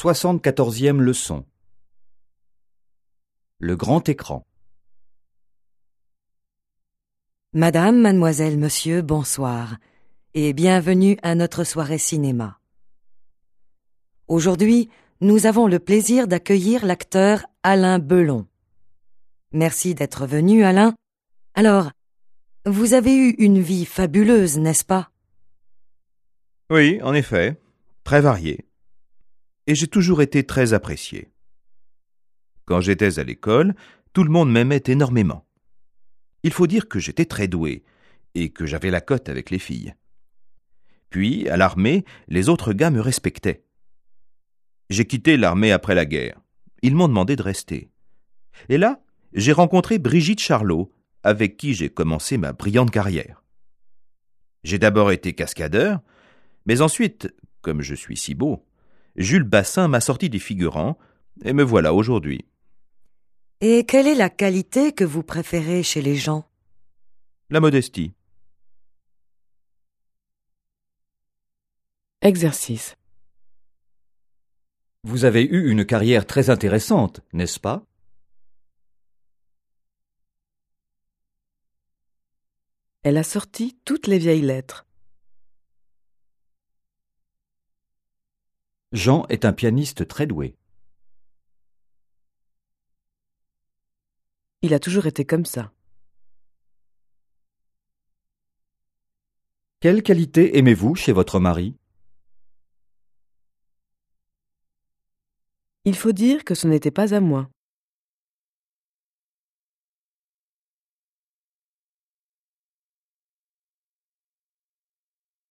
74e leçon. Le grand écran. Madame, mademoiselle, monsieur, bonsoir, et bienvenue à notre soirée cinéma. Aujourd'hui, nous avons le plaisir d'accueillir l'acteur Alain Belon. Merci d'être venu, Alain. Alors, vous avez eu une vie fabuleuse, n'est-ce pas? Oui, en effet, très variée. Et j'ai toujours été très apprécié. Quand j'étais à l'école, tout le monde m'aimait énormément. Il faut dire que j'étais très doué et que j'avais la cote avec les filles. Puis, à l'armée, les autres gars me respectaient. J'ai quitté l'armée après la guerre. Ils m'ont demandé de rester. Et là, j'ai rencontré Brigitte Charlot, avec qui j'ai commencé ma brillante carrière. J'ai d'abord été cascadeur, mais ensuite, comme je suis si beau, Jules Bassin m'a sorti des figurants, et me voilà aujourd'hui. Et quelle est la qualité que vous préférez chez les gens? La modestie. Exercice. Vous avez eu une carrière très intéressante, n'est-ce pas? Elle a sorti toutes les vieilles lettres. Jean est un pianiste très doué. Il a toujours été comme ça. Quelle qualité aimez-vous chez votre mari? Il faut dire que ce n'était pas à moi.